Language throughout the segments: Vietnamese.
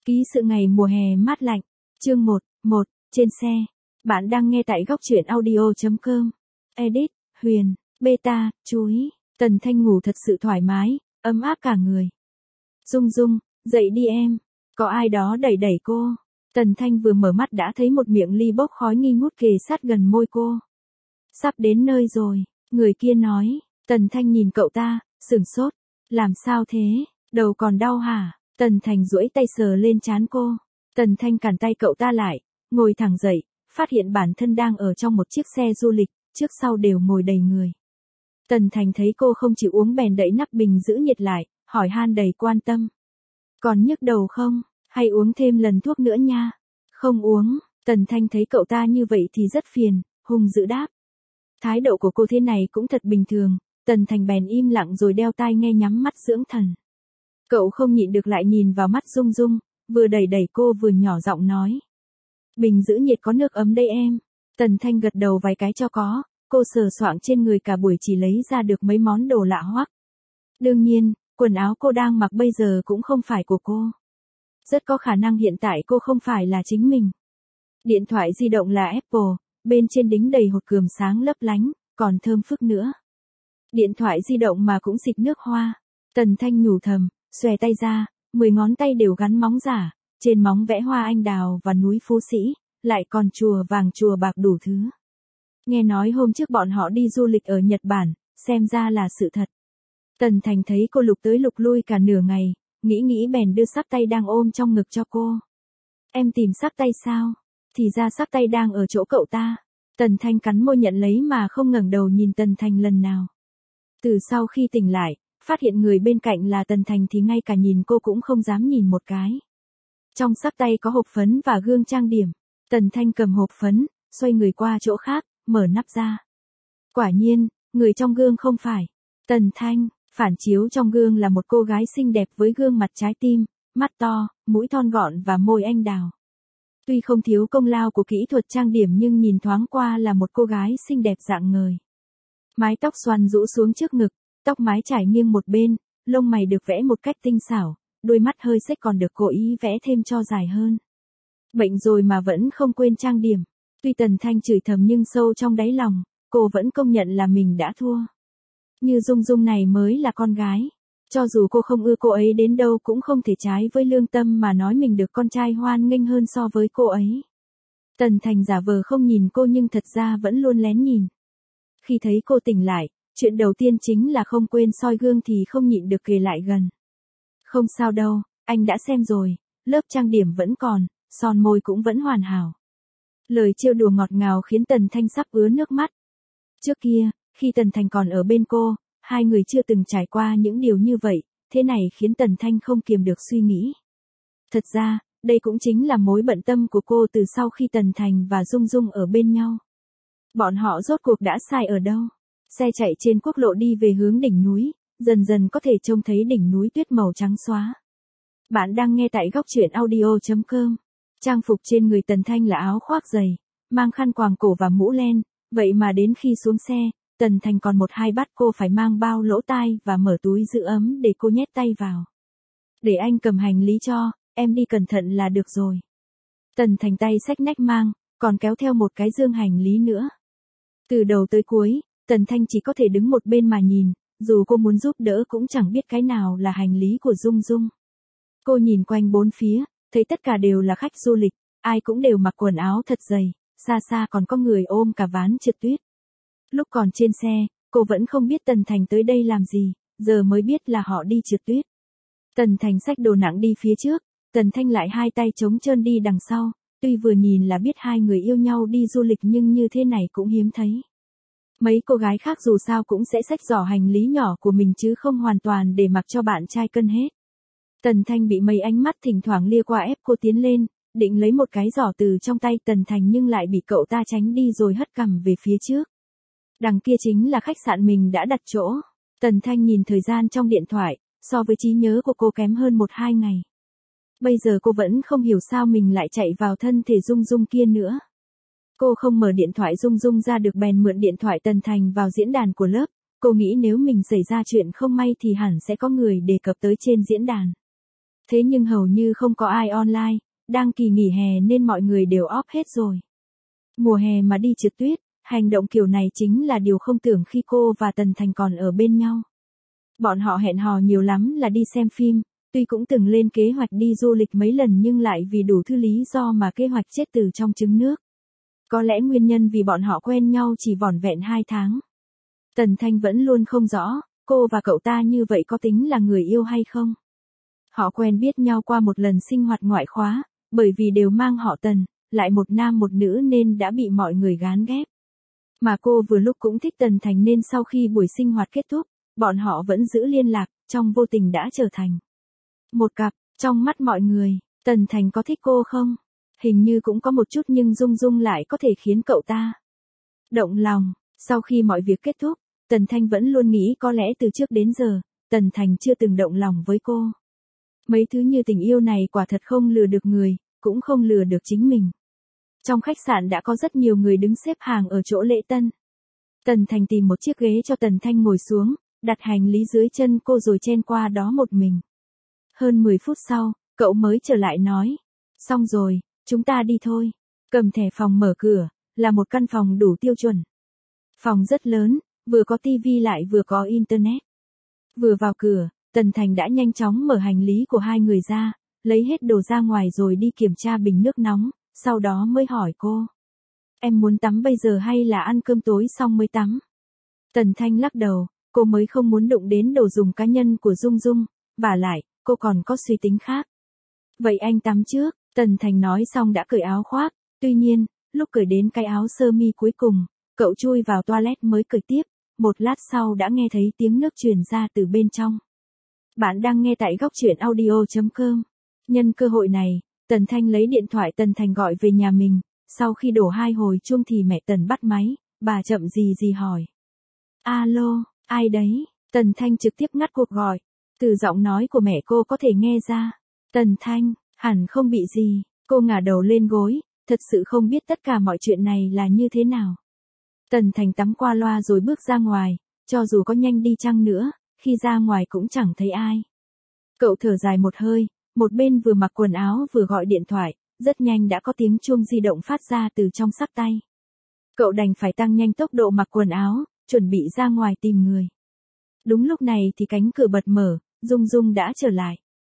Ký sự ngày mùa hè mát lạnh. Chương 1, trên xe. Bạn đang nghe tại góc truyện audio.com. Edit, Huyền, Beta, chú ý. Tần Thanh ngủ thật sự thoải mái, ấm áp cả người. Dung Dung, dậy đi em. Có ai đó đẩy đẩy cô. Tần Thanh vừa mở mắt đã thấy một miệng ly bốc khói nghi ngút kề sát gần môi cô. Sắp đến nơi rồi, người kia nói. Tần Thanh nhìn cậu ta, sửng sốt. Làm sao thế, đầu còn đau hả? Tần Thành duỗi tay sờ lên trán cô. Tần Thanh cản tay cậu ta lại, ngồi thẳng dậy, phát hiện bản thân đang ở trong một chiếc xe du lịch, trước sau đều ngồi đầy người. Tần Thành thấy cô không chịu uống bèn đậy nắp bình giữ nhiệt lại, hỏi han đầy quan tâm. Còn nhức đầu không? Hay uống thêm lần thuốc nữa nha? Không uống. Tần Thanh thấy cậu ta như vậy thì rất phiền, hung dữ đáp. Thái độ của cô thế này cũng thật bình thường. Tần Thành bèn im lặng rồi đeo tai nghe nhắm mắt dưỡng thần. Cậu không nhịn được lại nhìn vào mắt Dung Dung, vừa đẩy đẩy cô vừa nhỏ giọng nói. Bình giữ nhiệt có nước ấm đây em. Tần Thanh gật đầu vài cái cho có, cô sờ soạng trên người cả buổi chỉ lấy ra được mấy món đồ lạ hoắc. Đương nhiên, quần áo cô đang mặc bây giờ cũng không phải của cô. Rất có khả năng hiện tại cô không phải là chính mình. Điện thoại di động là Apple, bên trên đính đầy hột cườm sáng lấp lánh, còn thơm phức nữa. Điện thoại di động mà cũng xịt nước hoa. Tần Thanh nhủ thầm, xòe tay ra, 10 ngón tay đều gắn móng giả, trên móng vẽ hoa anh đào và núi Phú Sĩ, lại còn chùa vàng chùa bạc đủ thứ. Nghe nói hôm trước bọn họ đi du lịch ở Nhật Bản, xem ra là sự thật. Tần Thành thấy cô lục tới lục lui cả nửa ngày, nghĩ bèn đưa xắc tay đang ôm trong ngực cho cô. Em tìm xắc tay sao? Thì ra xắc tay đang ở chỗ cậu ta. Tần Thanh cắn môi nhận lấy mà không ngẩng đầu nhìn Tần Thành lần nào. Từ sau khi tỉnh lại, phát hiện người bên cạnh là Tần Thành thì ngay cả nhìn cô cũng không dám nhìn một cái. Trong xắc tay có hộp phấn và gương trang điểm. Tần Thanh cầm hộp phấn, xoay người qua chỗ khác, mở nắp ra. Quả nhiên, người trong gương không phải Tần Thanh, phản chiếu trong gương là một cô gái xinh đẹp với gương mặt trái tim, mắt to, mũi thon gọn và môi anh đào. Tuy không thiếu công lao của kỹ thuật trang điểm nhưng nhìn thoáng qua là một cô gái xinh đẹp rạng ngời. Mái tóc xoăn rũ xuống trước ngực, tóc mái trải nghiêng một bên, lông mày được vẽ một cách tinh xảo, đôi mắt hơi xếch còn được cố ý vẽ thêm cho dài hơn. Bệnh rồi mà vẫn không quên trang điểm. Tuy Tần Thanh chửi thầm nhưng sâu trong đáy lòng, cô vẫn công nhận là mình đã thua. Như Dung Dung này mới là con gái. Cho dù cô không ưa cô ấy đến đâu cũng không thể trái với lương tâm mà nói mình được con trai hoan nghênh hơn so với cô ấy. Tần Thành giả vờ không nhìn cô nhưng thật ra vẫn luôn lén nhìn. Khi thấy cô tỉnh lại, chuyện đầu tiên chính là không quên soi gương thì không nhịn được kề lại gần. Không sao đâu, anh đã xem rồi, lớp trang điểm vẫn còn, son môi cũng vẫn hoàn hảo. Lời trêu đùa ngọt ngào khiến Tần Thanh sắp ứa nước mắt. Trước kia, khi Tần Thành còn ở bên cô, hai người chưa từng trải qua những điều như vậy, thế này khiến Tần Thanh không kiềm được suy nghĩ. Thật ra, đây cũng chính là mối bận tâm của cô từ sau khi Tần Thành và Dung Dung ở bên nhau. Bọn họ rốt cuộc đã sai ở đâu? Xe chạy trên quốc lộ đi về hướng đỉnh núi, dần dần có thể trông thấy đỉnh núi tuyết màu trắng xóa. Bạn đang nghe tại góc truyện audio.com. Trang phục trên người Tần Thanh là áo khoác dày, mang khăn quàng cổ và mũ len, vậy mà đến khi xuống xe, Tần Thành còn một hai bắt cô phải mang bao lỗ tai và mở túi giữ ấm để cô nhét tay vào. Để anh cầm hành lý cho, em đi cẩn thận là được rồi. Tần Thành tay xách nách mang, còn kéo theo một cái dương hành lý nữa. Từ đầu tới cuối, Tần Thanh chỉ có thể đứng một bên mà nhìn, dù cô muốn giúp đỡ cũng chẳng biết cái nào là hành lý của Dung Dung. Cô nhìn quanh bốn phía, thấy tất cả đều là khách du lịch, ai cũng đều mặc quần áo thật dày, xa xa còn có người ôm cả ván trượt tuyết. Lúc còn trên xe, cô vẫn không biết Tần Thành tới đây làm gì, giờ mới biết là họ đi trượt tuyết. Tần Thành xách đồ nặng đi phía trước, Tần Thanh lại hai tay trống trơn đi đằng sau, tuy vừa nhìn là biết hai người yêu nhau đi du lịch nhưng như thế này cũng hiếm thấy. Mấy cô gái khác dù sao cũng sẽ xách giỏ hành lý nhỏ của mình chứ không hoàn toàn để mặc cho bạn trai cân hết. Tần Thanh bị mấy ánh mắt thỉnh thoảng lia qua ép cô tiến lên, định lấy một cái giỏ từ trong tay Tần Thành nhưng lại bị cậu ta tránh đi rồi hất cằm về phía trước. Đằng kia chính là khách sạn mình đã đặt chỗ. Tần Thanh nhìn thời gian trong điện thoại, so với trí nhớ của cô kém hơn 1-2 ngày. Bây giờ cô vẫn không hiểu sao mình lại chạy vào thân thể Dung Dung kia nữa. Cô không mở điện thoại Dung Dung ra được bèn mượn điện thoại Tần Thành vào diễn đàn của lớp. Cô nghĩ nếu mình xảy ra chuyện không may thì hẳn sẽ có người đề cập tới trên diễn đàn. Thế nhưng hầu như không có ai online, đang kỳ nghỉ hè nên mọi người đều off hết rồi. Mùa hè mà đi trượt tuyết, hành động kiểu này chính là điều không tưởng khi cô và Tần Thành còn ở bên nhau. Bọn họ hẹn hò nhiều lắm là đi xem phim, tuy cũng từng lên kế hoạch đi du lịch mấy lần nhưng lại vì đủ thứ lý do mà kế hoạch chết từ trong trứng nước. Có lẽ nguyên nhân vì bọn họ quen nhau chỉ vỏn vẹn 2 tháng. Tần Thanh vẫn luôn không rõ, cô và cậu ta như vậy có tính là người yêu hay không? Họ quen biết nhau qua một lần sinh hoạt ngoại khóa, bởi vì đều mang họ Tần, lại một nam một nữ nên đã bị mọi người gán ghép. Mà cô vừa lúc cũng thích Tần Thành nên sau khi buổi sinh hoạt kết thúc, bọn họ vẫn giữ liên lạc, trong vô tình đã trở thành một cặp. Trong mắt mọi người, Tần Thành có thích cô không? Hình như cũng có một chút nhưng Dung Dung lại có thể khiến cậu ta động lòng. Sau khi mọi việc kết thúc, Tần Thanh vẫn luôn nghĩ có lẽ từ trước đến giờ, Tần Thành chưa từng động lòng với cô. Mấy thứ như tình yêu này quả thật không lừa được người, cũng không lừa được chính mình. Trong khách sạn đã có rất nhiều người đứng xếp hàng ở chỗ lễ tân. Tần Thành tìm một chiếc ghế cho Tần Thanh ngồi xuống, đặt hành lý dưới chân cô rồi chen qua đó một mình. Hơn 10 phút sau, cậu mới trở lại nói. Xong rồi, chúng ta đi thôi. Cầm thẻ phòng mở cửa, là một căn phòng đủ tiêu chuẩn. Phòng rất lớn, vừa có tivi lại vừa có internet. Vừa vào cửa, Tần Thành đã nhanh chóng mở hành lý của hai người ra, lấy hết đồ ra ngoài rồi đi kiểm tra bình nước nóng, sau đó mới hỏi cô. Em muốn tắm bây giờ hay là ăn cơm tối xong mới tắm? Tần Thanh lắc đầu, cô mới không muốn đụng đến đồ dùng cá nhân của Dung Dung, vả lại, cô còn có suy tính khác. Vậy anh tắm trước, Tần Thành nói xong đã cởi áo khoác, tuy nhiên, lúc cởi đến cái áo sơ mi cuối cùng, cậu chui vào toilet mới cởi tiếp, một lát sau đã nghe thấy tiếng nước truyền ra từ bên trong. Bạn đang nghe tại góc truyện audio.com. Nhân cơ hội này, Tần Thanh lấy điện thoại Tần Thành gọi về nhà mình, sau khi đổ 2 hồi chuông thì mẹ Tần bắt máy, bà chậm gì hỏi. Alo, ai đấy? Tần Thanh trực tiếp ngắt cuộc gọi, từ giọng nói của mẹ cô có thể nghe ra. Tần Thanh, hẳn không bị gì, cô ngả đầu lên gối, thật sự không biết tất cả mọi chuyện này là như thế nào. Tần Thành tắm qua loa rồi bước ra ngoài, cho dù có nhanh đi chăng nữa, khi ra ngoài cũng chẳng thấy ai. Cậu thở dài một hơi, một bên vừa mặc quần áo vừa gọi điện thoại, rất nhanh đã có tiếng chuông di động phát ra từ trong xách tay. Cậu đành phải tăng nhanh tốc độ mặc quần áo, chuẩn bị ra ngoài tìm người. Đúng lúc này thì cánh cửa bật mở, Dung Dung đã trở lại.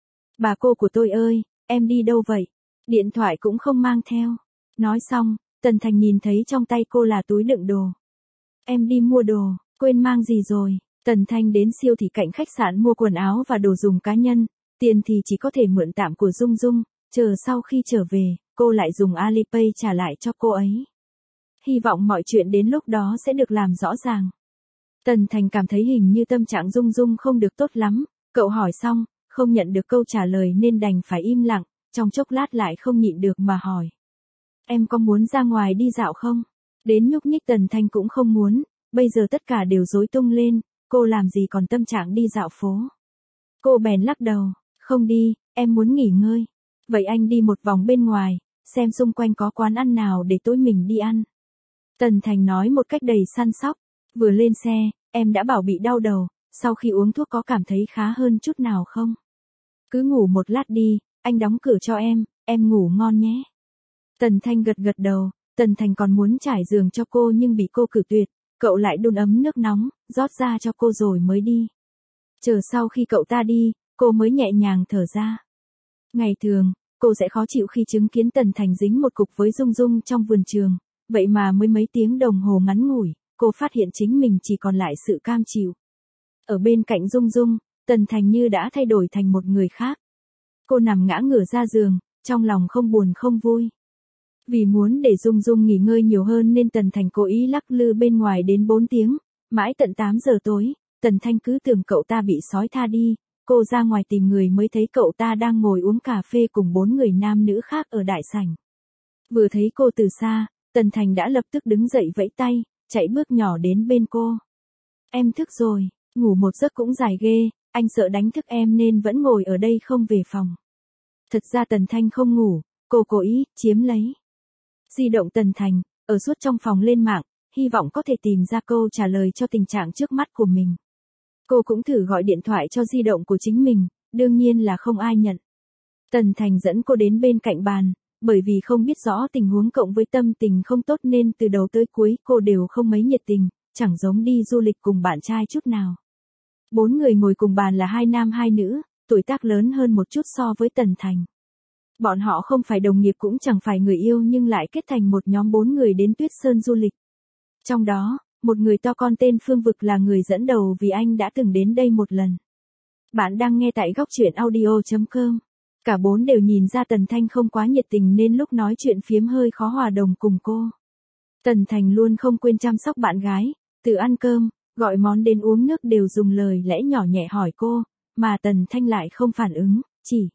Bà cô của tôi ơi, em đi đâu vậy? Điện thoại cũng không mang theo. Nói xong, Tần Thành nhìn thấy trong tay cô là túi đựng đồ. Em đi mua đồ, quên mang gì rồi? Tần Thanh đến siêu thị cạnh khách sạn mua quần áo và đồ dùng cá nhân, tiền thì chỉ có thể mượn tạm của Dung Dung, chờ sau khi trở về, cô lại dùng Alipay trả lại cho cô ấy. Hy vọng mọi chuyện đến lúc đó sẽ được làm rõ ràng. Tần Thành cảm thấy hình như tâm trạng Dung Dung không được tốt lắm, cậu hỏi xong, không nhận được câu trả lời nên đành phải im lặng, trong chốc lát lại không nhịn được mà hỏi. Em có muốn ra ngoài đi dạo không? Đến nhúc nhích Tần Thanh cũng không muốn, bây giờ tất cả đều rối tung lên, cô làm gì còn tâm trạng đi dạo phố. Cô bèn lắc đầu, không đi, em muốn nghỉ ngơi. Vậy anh đi một vòng bên ngoài, xem xung quanh có quán ăn nào để tối mình đi ăn. Tần Thành nói một cách đầy săn sóc, vừa lên xe, em đã bảo bị đau đầu, sau khi uống thuốc có cảm thấy khá hơn chút nào không? Cứ ngủ một lát đi, anh đóng cửa cho em ngủ ngon nhé. Tần Thanh gật gật đầu, Tần Thành còn muốn trải giường cho cô nhưng bị cô cự tuyệt, cậu lại đun ấm nước nóng, rót ra cho cô rồi mới đi. Chờ sau khi cậu ta đi, cô mới nhẹ nhàng thở ra. Ngày thường, cô sẽ khó chịu khi chứng kiến Tần Thành dính một cục với Dung Dung trong vườn trường, vậy mà mới mấy tiếng đồng hồ ngắn ngủi, cô phát hiện chính mình chỉ còn lại sự cam chịu. Ở bên cạnh Dung Dung, Tần Thành như đã thay đổi thành một người khác. Cô nằm ngã ngửa ra giường, trong lòng không buồn không vui. Vì muốn để Dung Dung nghỉ ngơi nhiều hơn nên Tần Thành cố ý lắc lư bên ngoài đến 4 tiếng, mãi tận 8 giờ tối, Tần Thanh cứ tưởng cậu ta bị sói tha đi, cô ra ngoài tìm người mới thấy cậu ta đang ngồi uống cà phê cùng 4 người nam nữ khác ở đại sảnh. Vừa thấy cô từ xa, Tần Thành đã lập tức đứng dậy vẫy tay, chạy bước nhỏ đến bên cô. Em thức rồi, ngủ một giấc cũng dài ghê, anh sợ đánh thức em nên vẫn ngồi ở đây không về phòng. Thật ra Tần Thanh không ngủ, cô cố ý chiếm lấy di động Tần Thành, ở suốt trong phòng lên mạng, hy vọng có thể tìm ra câu trả lời cho tình trạng trước mắt của mình. Cô cũng thử gọi điện thoại cho di động của chính mình, đương nhiên là không ai nhận. Tần Thành dẫn cô đến bên cạnh bàn, bởi vì không biết rõ tình huống cộng với tâm tình không tốt nên từ đầu tới cuối cô đều không mấy nhiệt tình, chẳng giống đi du lịch cùng bạn trai chút nào. 4 người ngồi cùng bàn là 2 nam 2 nữ, tuổi tác lớn hơn một chút so với Tần Thành. Bọn họ không phải đồng nghiệp cũng chẳng phải người yêu nhưng lại kết thành một nhóm 4 người đến Tuyết Sơn du lịch. Trong đó, một người to con tên Phương Vực là người dẫn đầu vì anh đã từng đến đây một lần. Bạn đang nghe tại góc truyện audio.com. Cả 4 đều nhìn ra Tần Thanh không quá nhiệt tình nên lúc nói chuyện phiếm hơi khó hòa đồng cùng cô. Tần Thành luôn không quên chăm sóc bạn gái, từ ăn cơm, gọi món đến uống nước đều dùng lời lẽ nhỏ nhẹ hỏi cô, mà Tần Thanh lại không phản ứng, chỉ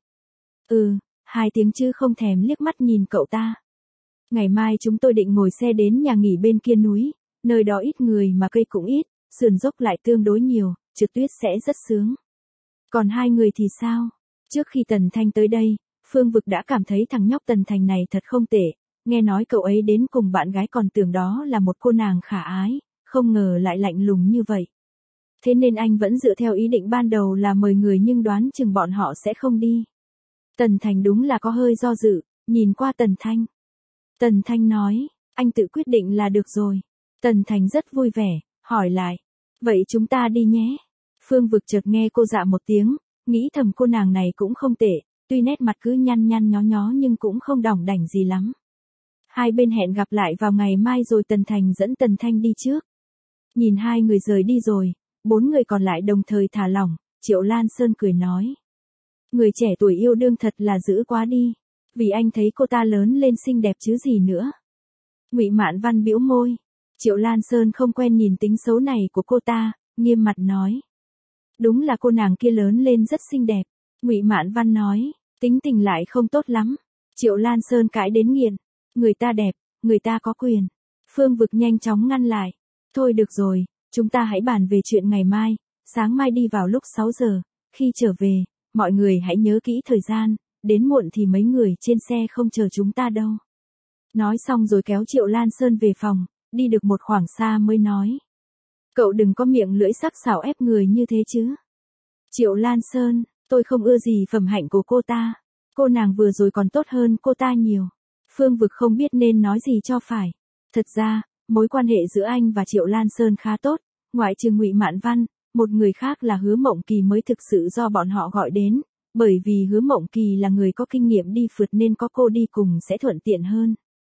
2 tiếng chứ không thèm liếc mắt nhìn cậu ta. Ngày mai chúng tôi định ngồi xe đến nhà nghỉ bên kia núi, nơi đó ít người mà cây cũng ít, sườn dốc lại tương đối nhiều, trượt tuyết sẽ rất sướng. Còn 2 người thì sao? Trước khi Tần Thanh tới đây, Phương Vực đã cảm thấy thằng nhóc Tần Thành này thật không tệ, nghe nói cậu ấy đến cùng bạn gái còn tưởng đó là một cô nàng khả ái, không ngờ lại lạnh lùng như vậy. Thế nên anh vẫn dựa theo ý định ban đầu là mời người nhưng đoán chừng bọn họ sẽ không đi. Tần Thành đúng là có hơi do dự, nhìn qua Tần Thanh. Tần Thanh nói, anh tự quyết định là được rồi. Tần Thành rất vui vẻ, hỏi lại, vậy chúng ta đi nhé. Phương Vực chợt nghe cô dạ một tiếng, nghĩ thầm cô nàng này cũng không tệ, tuy nét mặt cứ nhăn nhăn nhó nhó nhưng cũng không đỏng đảnh gì lắm. Hai bên hẹn gặp lại vào ngày mai rồi Tần Thành dẫn Tần Thanh đi trước. Nhìn 2 người rời đi rồi, 4 người còn lại đồng thời thả lỏng, Triệu Lan Sơn cười nói. Người trẻ tuổi yêu đương thật là dữ quá đi, vì anh thấy cô ta lớn lên xinh đẹp chứ gì nữa. Ngụy Mạn Văn bĩu môi, Triệu Lan Sơn không quen nhìn tính xấu này của cô ta, nghiêm mặt nói. Đúng là cô nàng kia lớn lên rất xinh đẹp. Ngụy Mạn Văn nói, tính tình lại không tốt lắm. Triệu Lan Sơn cãi đến nghiện, người ta đẹp, người ta có quyền. Phương Vực nhanh chóng ngăn lại. Thôi được rồi, chúng ta hãy bàn về chuyện ngày mai, sáng mai đi vào lúc 6 giờ, khi trở về, mọi người hãy nhớ kỹ thời gian, đến muộn thì mấy người trên xe không chờ chúng ta đâu. Nói xong rồi kéo Triệu Lan Sơn về phòng, đi được một khoảng xa mới nói. Cậu đừng có miệng lưỡi sắc sảo ép người như thế chứ. Triệu Lan Sơn, tôi không ưa gì phẩm hạnh của cô ta. Cô nàng vừa rồi còn tốt hơn cô ta nhiều. Phương Vực không biết nên nói gì cho phải. Thật ra, mối quan hệ giữa anh và Triệu Lan Sơn khá tốt, ngoại trừ Ngụy Mạn Văn, một người khác là Hứa Mộng Kỳ mới thực sự do bọn họ gọi đến, bởi vì Hứa Mộng Kỳ là người có kinh nghiệm đi phượt nên có cô đi cùng sẽ thuận tiện hơn.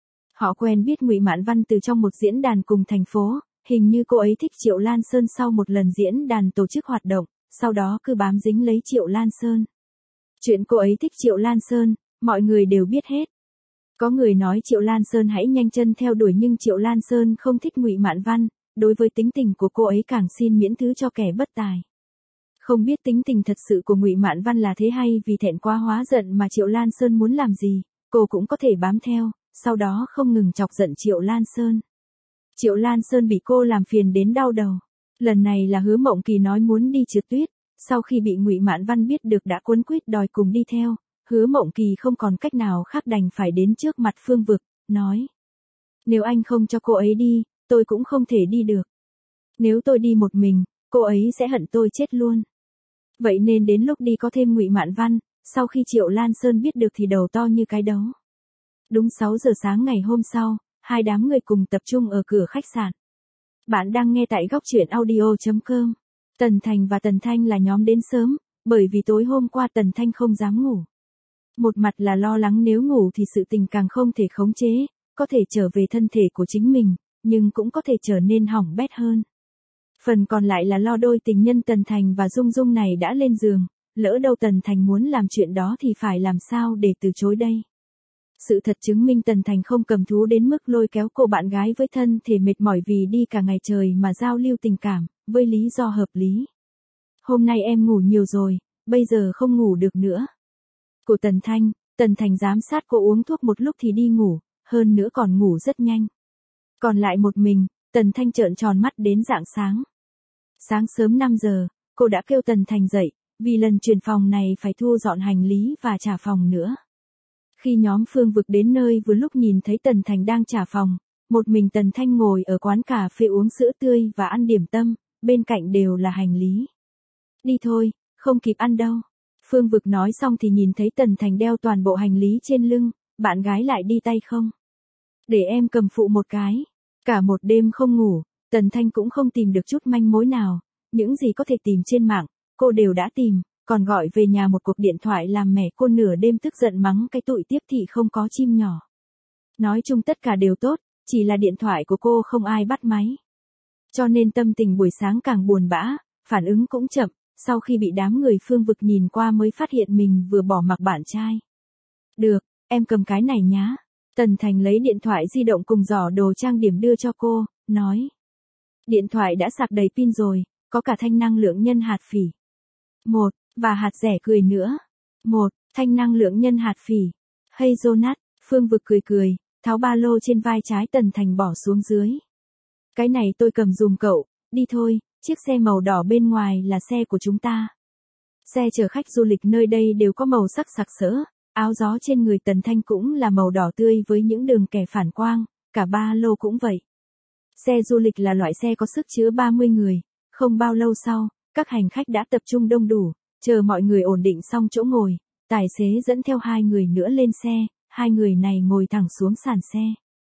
Họ quen biết Ngụy Mạn Văn từ trong một diễn đàn cùng thành phố, hình như cô ấy thích Triệu Lan Sơn sau một lần diễn đàn tổ chức hoạt động, sau đó cứ bám dính lấy Triệu Lan Sơn. Chuyện cô ấy thích Triệu Lan Sơn, mọi người đều biết hết. Có người nói Triệu Lan Sơn hãy nhanh chân theo đuổi nhưng Triệu Lan Sơn không thích Ngụy Mạn Văn, đối với tính tình của cô ấy càng xin miễn thứ cho kẻ bất tài. Không biết tính tình thật sự của Ngụy Mạn Văn là thế hay vì thẹn quá hóa giận mà Triệu Lan Sơn muốn làm gì, cô cũng có thể bám theo, sau đó không ngừng chọc giận Triệu Lan Sơn. Triệu Lan Sơn bị cô làm phiền đến đau đầu. Lần này là Hứa Mộng Kỳ nói muốn đi trượt tuyết, sau khi bị Ngụy Mạn Văn biết được đã cuống quýt đòi cùng đi theo, Hứa Mộng Kỳ không còn cách nào khác đành phải đến trước mặt Phương Vực, nói. Nếu anh không cho cô ấy đi, tôi cũng không thể đi được. Nếu tôi đi một mình, cô ấy sẽ hận tôi chết luôn. Vậy nên đến lúc đi có thêm Ngụy Mạn Văn, sau khi Triệu Lan Sơn biết được thì đầu to như cái đấu. Đúng 6 giờ sáng ngày hôm sau, 2 đám người cùng tập trung ở cửa khách sạn. Bạn đang nghe tại góc truyện audio.com. Tần Thành và Tần Thanh là nhóm đến sớm, bởi vì tối hôm qua Tần Thanh không dám ngủ. Một mặt là lo lắng nếu ngủ thì sự tình càng không thể khống chế, có thể trở về thân thể của chính mình, nhưng cũng có thể trở nên hỏng bét hơn. Phần còn lại là lo đôi tình nhân Tần Thành và Dung Dung này đã lên giường, lỡ đâu Tần Thành muốn làm chuyện đó thì phải làm sao để từ chối đây. Sự thật chứng minh Tần Thành không cầm thú đến mức lôi kéo cô bạn gái với thân thể mệt mỏi vì đi cả ngày trời mà giao lưu tình cảm, với lý do hợp lý. Hôm nay em ngủ nhiều rồi, bây giờ không ngủ được nữa. Của Tần Thành giám sát cô uống thuốc một lúc thì đi ngủ, hơn nữa còn ngủ rất nhanh. Còn lại một mình, Tần Thanh trợn tròn mắt đến rạng sáng. Sáng sớm 5 giờ, cô đã kêu Tần Thành dậy, vì lần chuyển phòng này phải thu dọn hành lý và trả phòng nữa. Khi nhóm Phương Vực đến nơi vừa lúc nhìn thấy Tần Thành đang trả phòng, một mình Tần Thanh ngồi ở quán cà phê uống sữa tươi và ăn điểm tâm, bên cạnh đều là hành lý. Đi thôi, không kịp ăn đâu. Phương Vực nói xong thì nhìn thấy Tần Thành đeo toàn bộ hành lý trên lưng, bạn gái lại đi tay không? Để em cầm phụ một cái. Cả một đêm không ngủ, Tần Thanh cũng không tìm được chút manh mối nào, những gì có thể tìm trên mạng, cô đều đã tìm, còn gọi về nhà một cuộc điện thoại làm mẹ cô nửa đêm tức giận mắng cái tụi tiếp thị không có chim nhỏ. Nói chung tất cả đều tốt, chỉ là điện thoại của cô không ai bắt máy. Cho nên tâm tình buổi sáng càng buồn bã, phản ứng cũng chậm, sau khi bị đám người Phương Vực nhìn qua mới phát hiện mình vừa bỏ mặc bạn trai. Được, em cầm cái này nhá. Tần Thành lấy điện thoại di động cùng giỏ đồ trang điểm đưa cho cô, nói. Điện thoại đã sạc đầy pin rồi, có cả thanh năng lượng nhân hạt phỉ. Và hạt rẻ cười nữa. Thanh năng lượng nhân hạt phỉ. Hey Jonas, Phương Vực cười, tháo ba lô trên vai trái Tần Thành bỏ xuống dưới. Cái này tôi cầm dùm cậu, đi thôi, chiếc xe màu đỏ bên ngoài là xe của chúng ta. Xe chở khách du lịch nơi đây đều có màu sắc sặc sỡ, áo gió trên người Tần Thanh cũng là màu đỏ tươi với những đường kẻ phản quang, cả ba lô cũng vậy. Xe du lịch là loại xe có sức chứa 30 người, không bao lâu sau, các hành khách đã tập trung đông đủ, chờ mọi người ổn định xong chỗ ngồi, tài xế dẫn theo 2 người nữa lên xe, 2 người này ngồi thẳng xuống sàn xe.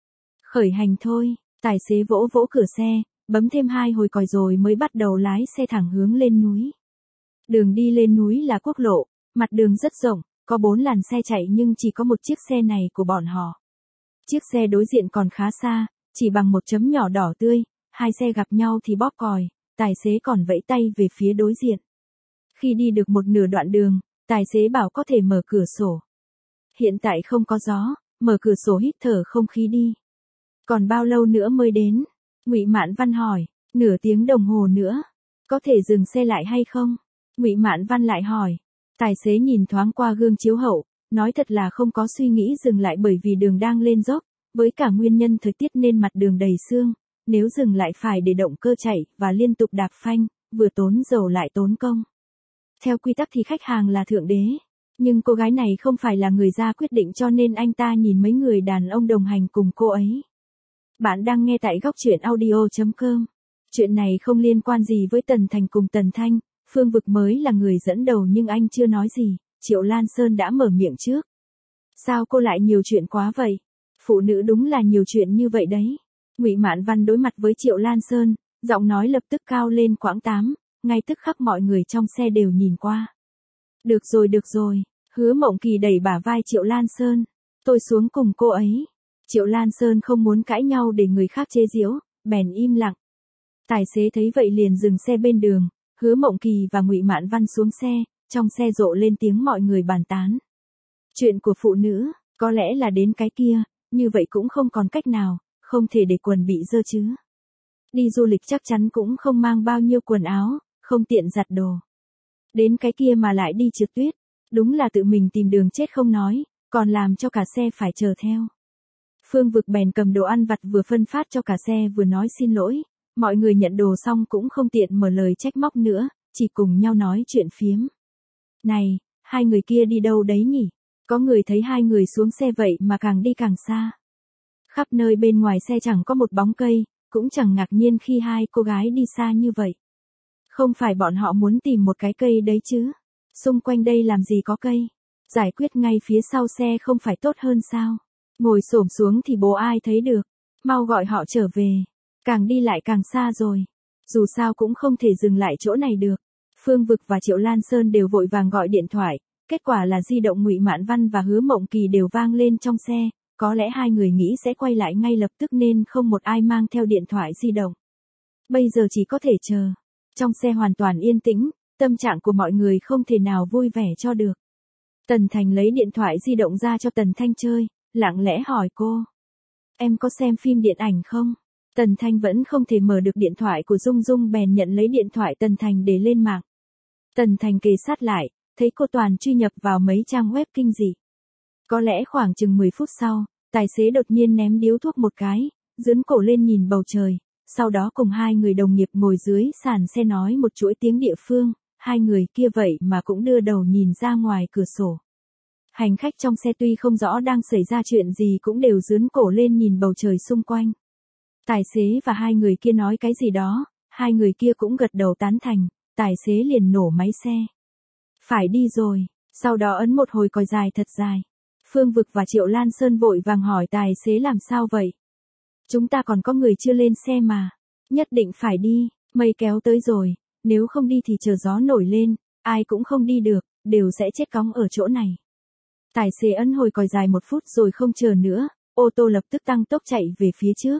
Khởi hành thôi, tài xế vỗ vỗ cửa xe, bấm thêm 2 hồi còi rồi mới bắt đầu lái xe thẳng hướng lên núi. Đường đi lên núi là quốc lộ, mặt đường rất rộng, có 4 làn xe chạy nhưng chỉ có một chiếc xe này của bọn họ. Chiếc xe đối diện còn khá xa, chỉ bằng một chấm nhỏ đỏ tươi, 2 xe gặp nhau thì bóp còi, tài xế còn vẫy tay về phía đối diện. Khi đi được một nửa đoạn đường, tài xế bảo có thể mở cửa sổ. Hiện tại không có gió, mở cửa sổ hít thở không khí đi. Còn bao lâu nữa mới đến? Ngụy Mạn Văn hỏi, nửa tiếng đồng hồ nữa. Có thể dừng xe lại hay không? Ngụy Mạn Văn lại hỏi. Tài xế nhìn thoáng qua gương chiếu hậu, nói thật là không có suy nghĩ dừng lại bởi vì đường đang lên dốc, với cả nguyên nhân thời tiết nên mặt đường đầy sương, nếu dừng lại phải để động cơ chạy và liên tục đạp phanh, vừa tốn dầu lại tốn công. Theo quy tắc thì khách hàng là thượng đế, nhưng cô gái này không phải là người ra quyết định cho nên anh ta nhìn mấy người đàn ông đồng hành cùng cô ấy. Bạn đang nghe tại góc truyện audio.com. Chuyện này không liên quan gì với Tần Thành cùng Tần Thanh, Phương Vực mới là người dẫn đầu nhưng anh chưa nói gì, Triệu Lan Sơn đã mở miệng trước. Sao cô lại nhiều chuyện quá vậy? Phụ nữ đúng là nhiều chuyện như vậy đấy. Ngụy Mạn Văn đối mặt với Triệu Lan Sơn, giọng nói lập tức cao lên quãng 8, ngay tức khắc mọi người trong xe đều nhìn qua. Được rồi, Hứa Mộng Kỳ đẩy bả vai Triệu Lan Sơn. Tôi xuống cùng cô ấy. Triệu Lan Sơn không muốn cãi nhau để người khác chế giễu, bèn im lặng. Tài xế thấy vậy liền dừng xe bên đường, Hứa Mộng Kỳ và Ngụy Mạn Văn xuống xe, trong xe rộ lên tiếng mọi người bàn tán. Chuyện của phụ nữ, có lẽ là đến cái kia, như vậy cũng không còn cách nào, không thể để quần bị dơ chứ. Đi du lịch chắc chắn cũng không mang bao nhiêu quần áo, không tiện giặt đồ. Đến cái kia mà lại đi trượt tuyết, đúng là tự mình tìm đường chết không nói, còn làm cho cả xe phải chờ theo. Phương Vực bèn cầm đồ ăn vặt vừa phân phát cho cả xe vừa nói xin lỗi, mọi người nhận đồ xong cũng không tiện mở lời trách móc nữa, chỉ cùng nhau nói chuyện phiếm. Này, 2 người kia đi đâu đấy nhỉ? Có người thấy 2 người xuống xe vậy mà càng đi càng xa. Khắp nơi bên ngoài xe chẳng có một bóng cây, cũng chẳng ngạc nhiên khi 2 cô gái đi xa như vậy. Không phải bọn họ muốn tìm một cái cây đấy chứ? Xung quanh đây làm gì có cây? Giải quyết ngay phía sau xe không phải tốt hơn sao? Ngồi xổm xuống thì bố ai thấy được? Mau gọi họ trở về. Càng đi lại càng xa rồi. Dù sao cũng không thể dừng lại chỗ này được. Phương Vực và Triệu Lan Sơn đều vội vàng gọi điện thoại. Kết quả là di động Ngụy Mạn Văn và Hứa Mộng Kỳ đều vang lên trong xe. Có lẽ 2 người nghĩ sẽ quay lại ngay lập tức nên không một ai mang theo điện thoại di động. Bây giờ chỉ có thể chờ. Trong xe hoàn toàn yên tĩnh, tâm trạng của mọi người không thể nào vui vẻ cho được. Tần Thành lấy điện thoại di động ra cho Tần Thanh chơi, lặng lẽ hỏi cô. Em có xem phim điện ảnh không? Tần Thanh vẫn không thể mở được điện thoại của Dung Dung bèn nhận lấy điện thoại Tần Thành để lên mạng. Tần Thành kề sát lại, thấy cô toàn truy nhập vào mấy trang web kinh dị. Có lẽ khoảng chừng 10 phút sau, tài xế đột nhiên ném điếu thuốc một cái, dướn cổ lên nhìn bầu trời, sau đó cùng 2 người đồng nghiệp ngồi dưới sàn xe nói một chuỗi tiếng địa phương, 2 người kia vậy mà cũng đưa đầu nhìn ra ngoài cửa sổ. Hành khách trong xe tuy không rõ đang xảy ra chuyện gì cũng đều dướn cổ lên nhìn bầu trời xung quanh. Tài xế và 2 người kia nói cái gì đó, 2 người kia cũng gật đầu tán thành, tài xế liền nổ máy xe. Phải đi rồi, Sau đó ấn một hồi còi dài thật dài. Phương Vực và Triệu Lan Sơn vội vàng hỏi tài xế làm sao vậy? Chúng ta còn có người chưa lên xe mà. Nhất định phải đi, mây kéo tới rồi, nếu không đi thì chờ gió nổi lên, ai cũng không đi được, đều sẽ chết cóng ở chỗ này. Tài xế ấn hồi còi dài 1 phút rồi không chờ nữa, ô tô lập tức tăng tốc chạy về phía trước.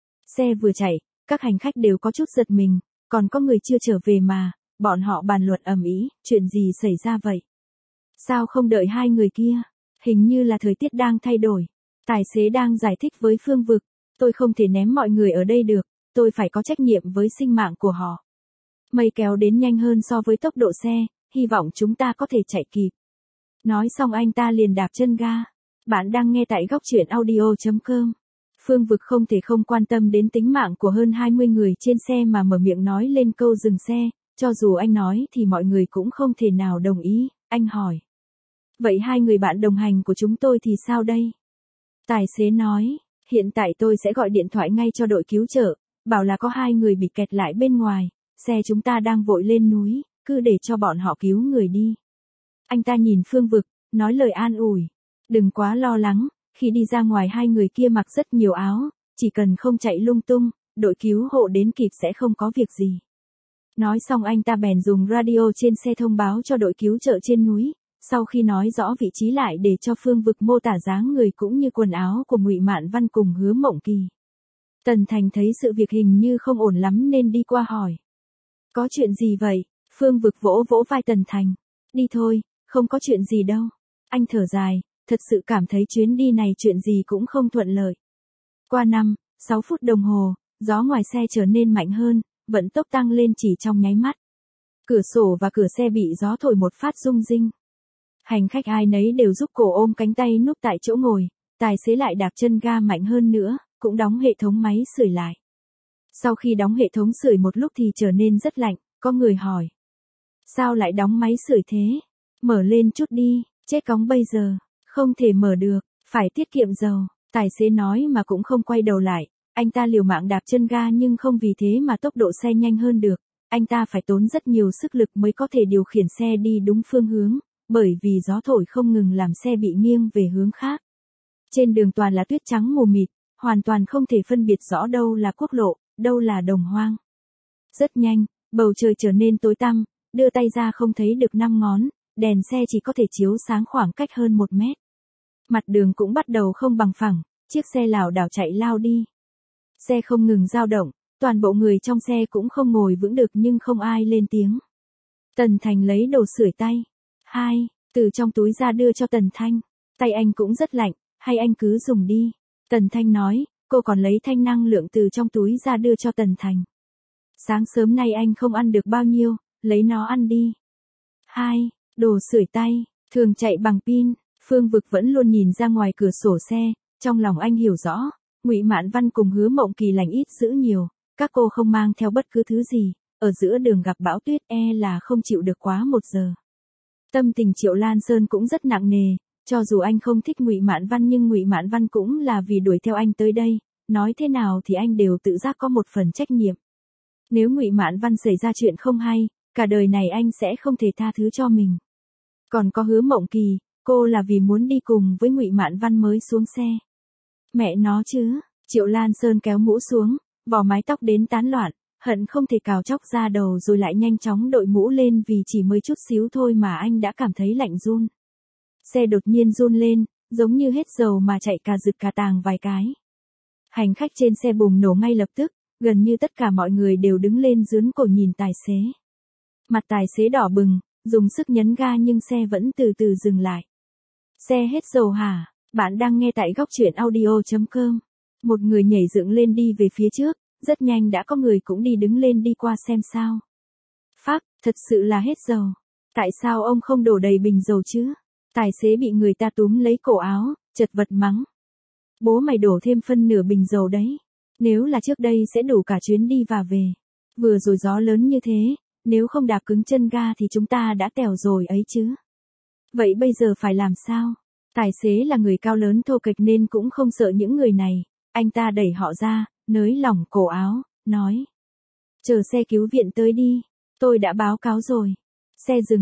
Xe vừa chạy, các hành khách đều có chút giật mình, còn có người chưa trở về mà, bọn họ bàn luận ầm ĩ, chuyện gì xảy ra vậy? Sao không đợi hai người kia? Hình như là thời tiết đang thay đổi. Tài xế đang giải thích với Phương Vực, tôi không thể ném mọi người ở đây được, tôi phải có trách nhiệm với sinh mạng của họ. Mây kéo đến nhanh hơn so với tốc độ xe, hy vọng chúng ta có thể chạy kịp. Nói xong anh ta liền đạp chân ga. Bạn đang nghe tại góc truyện audio.com. Phương Vực không thể không quan tâm đến tính mạng của hơn 20 người trên xe mà mở miệng nói lên câu dừng xe, cho dù anh nói thì mọi người cũng không thể nào đồng ý, anh hỏi. Vậy hai người bạn đồng hành của chúng tôi thì sao đây? Tài xế nói, hiện tại tôi sẽ gọi điện thoại ngay cho đội cứu trợ, bảo là có 2 người bị kẹt lại bên ngoài, xe chúng ta đang vội lên núi, cứ để cho bọn họ cứu người đi. Anh ta nhìn Phương Vực, nói lời an ủi, đừng quá lo lắng, khi đi ra ngoài 2 người kia mặc rất nhiều áo, chỉ cần không chạy lung tung, đội cứu hộ đến kịp sẽ không có việc gì. Nói xong anh ta bèn dùng radio trên xe thông báo cho đội cứu trợ trên núi, sau khi nói rõ vị trí lại để cho Phương Vực mô tả dáng người cũng như quần áo của Ngụy Mạn Văn cùng Hứa Mộng Kỳ. Tần Thành thấy sự việc hình như không ổn lắm nên đi qua hỏi. Có chuyện gì vậy? Phương Vực vỗ vỗ vai Tần Thành. Đi thôi, không có chuyện gì đâu. Anh thở dài, thật sự cảm thấy chuyến đi này chuyện gì cũng không thuận lợi. Qua 5-6 phút đồng hồ, gió ngoài xe trở nên mạnh hơn, vận tốc tăng lên chỉ trong nháy mắt. Cửa sổ và cửa xe bị gió thổi một phát rung rinh. Hành khách ai nấy đều giúp cổ ôm cánh tay núp tại chỗ ngồi, tài xế lại đạp chân ga mạnh hơn nữa, cũng đóng hệ thống máy sưởi lại. Sau khi đóng hệ thống sưởi một lúc thì trở nên rất lạnh, có người hỏi. Sao lại đóng máy sưởi thế? Mở lên chút đi, chết cóng bây giờ, không thể mở được, phải tiết kiệm dầu. Tài xế nói mà cũng không quay đầu lại, anh ta liều mạng đạp chân ga nhưng không vì thế mà tốc độ xe nhanh hơn được, anh ta phải tốn rất nhiều sức lực mới có thể điều khiển xe đi đúng phương hướng, bởi vì gió thổi không ngừng làm xe bị nghiêng về hướng khác. Trên đường toàn là tuyết trắng mù mịt, hoàn toàn không thể phân biệt rõ đâu là quốc lộ, đâu là đồng hoang. Rất nhanh, bầu trời trở nên tối tăm, đưa tay ra không thấy được 5 ngón, đèn xe chỉ có thể chiếu sáng khoảng cách hơn 1 mét. Mặt đường cũng bắt đầu không bằng phẳng, chiếc xe lảo đảo chạy lao đi. Xe không ngừng dao động, toàn bộ người trong xe cũng không ngồi vững được nhưng không ai lên tiếng. Tần Thành lấy đồ sưởi tay. Từ trong túi ra đưa cho Tần Thanh. Tay anh cũng rất lạnh, hay anh cứ dùng đi. Tần Thanh nói, cô còn lấy thanh năng lượng từ trong túi ra đưa cho Tần Thành. Sáng sớm nay anh không ăn được bao nhiêu, lấy nó ăn đi. Đồ sưởi tay, thường chạy bằng pin. Phương Vực vẫn luôn nhìn ra ngoài cửa sổ xe, trong lòng anh hiểu rõ, Ngụy Mạn Văn cùng Hứa Mộng Kỳ lành ít dữ nhiều, các cô không mang theo bất cứ thứ gì, ở giữa đường gặp bão tuyết là không chịu được quá 1 giờ. Tâm tình Triệu Lan Sơn cũng rất nặng nề, cho dù anh không thích Ngụy Mạn Văn nhưng Ngụy Mạn Văn cũng là vì đuổi theo anh tới đây, nói thế nào thì anh đều tự giác có một phần trách nhiệm. Nếu Ngụy Mạn Văn xảy ra chuyện không hay, cả đời này anh sẽ không thể tha thứ cho mình. Còn có Hứa Mộng Kỳ, cô là vì muốn đi cùng với Ngụy Mạn Văn mới xuống xe. Mẹ nó chứ, Triệu Lan Sơn kéo mũ xuống, vò mái tóc đến tán loạn, hận không thể cào chóc ra đầu rồi lại nhanh chóng đội mũ lên vì chỉ mới chút xíu thôi mà anh đã cảm thấy lạnh run. Xe đột nhiên run lên, giống như hết dầu mà chạy cà rực cà tàng vài cái. Hành khách trên xe bùng nổ ngay lập tức, gần như tất cả mọi người đều đứng lên giương cổ nhìn tài xế. Mặt tài xế đỏ bừng, dùng sức nhấn ga nhưng xe vẫn từ từ dừng lại. Xe hết dầu hả? Bạn đang nghe tại góc truyện audio.com. Một người nhảy dựng lên đi về phía trước, rất nhanh đã có người cũng đi đứng lên đi qua xem sao. Phác, thật sự là hết dầu. Tại sao ông không đổ đầy bình dầu chứ? Tài xế bị người ta túm lấy cổ áo, chật vật mắng. Bố mày đổ thêm phân nửa bình dầu đấy. Nếu là trước đây sẽ đủ cả chuyến đi và về. Vừa rồi gió lớn như thế, nếu không đạp cứng chân ga thì chúng ta đã tèo rồi ấy chứ. Vậy bây giờ phải làm sao? Tài xế là người cao lớn thô kệch nên cũng không sợ những người này. Anh ta đẩy họ ra, nới lỏng cổ áo, nói. Chờ xe cứu viện tới đi. Tôi đã báo cáo rồi. Xe dừng lại,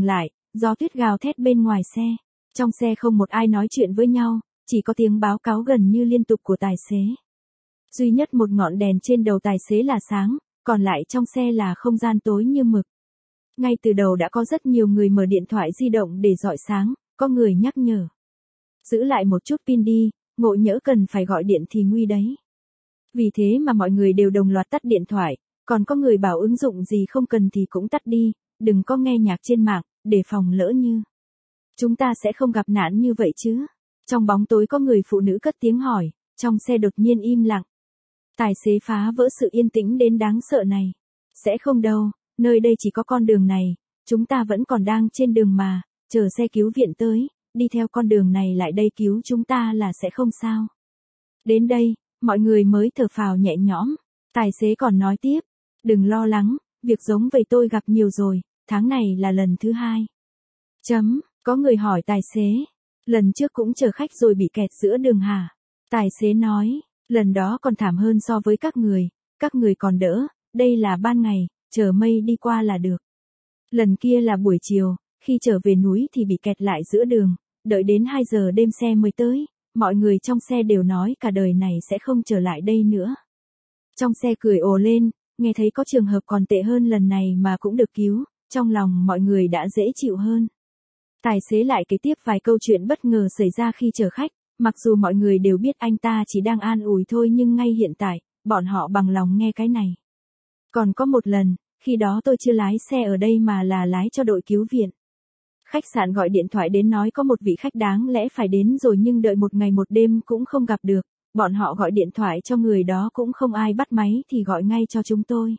gió tuyết gào thét bên ngoài xe. Trong xe không một ai nói chuyện với nhau, chỉ có tiếng báo cáo gần như liên tục của tài xế. Duy nhất một ngọn đèn trên đầu tài xế là sáng, còn lại trong xe là không gian tối như mực. Ngay từ đầu đã có rất nhiều người mở điện thoại di động để rọi sáng, có người nhắc nhở. Giữ lại một chút pin đi, ngộ nhỡ cần phải gọi điện thì nguy đấy. Vì thế mà mọi người đều đồng loạt tắt điện thoại, còn có người bảo ứng dụng gì không cần thì cũng tắt đi, đừng có nghe nhạc trên mạng, để phòng lỡ như. Chúng ta sẽ không gặp nạn như vậy chứ. Trong bóng tối có người phụ nữ cất tiếng hỏi, trong xe đột nhiên im lặng. Tài xế phá vỡ sự yên tĩnh đến đáng sợ này. Sẽ không đâu, nơi đây chỉ có con đường này, chúng ta vẫn còn đang trên đường mà, chờ xe cứu viện tới, đi theo con đường này lại đây cứu chúng ta là sẽ không sao. Đến đây, mọi người mới thở phào nhẹ nhõm. Tài xế còn nói tiếp, đừng lo lắng, việc giống vậy tôi gặp nhiều rồi, tháng này là lần thứ 2. Có người hỏi tài xế, lần trước cũng chở khách rồi bị kẹt giữa đường hả? Tài xế nói, lần đó còn thảm hơn so với các người còn đỡ, đây là ban ngày, chờ mây đi qua là được. Lần kia là buổi chiều, khi trở về núi thì bị kẹt lại giữa đường, đợi đến 2 giờ đêm xe mới tới, mọi người trong xe đều nói cả đời này sẽ không trở lại đây nữa. Trong xe cười ồ lên, nghe thấy có trường hợp còn tệ hơn lần này mà cũng được cứu, trong lòng mọi người đã dễ chịu hơn. Tài xế lại kể tiếp vài câu chuyện bất ngờ xảy ra khi chở khách, mặc dù mọi người đều biết anh ta chỉ đang an ủi thôi nhưng ngay hiện tại, bọn họ bằng lòng nghe cái này. Còn có một lần, khi đó tôi chưa lái xe ở đây mà là lái cho đội cứu viện. Khách sạn gọi điện thoại đến nói có một vị khách đáng lẽ phải đến rồi nhưng đợi một ngày một đêm cũng không gặp được, bọn họ gọi điện thoại cho người đó cũng không ai bắt máy thì gọi ngay cho chúng tôi.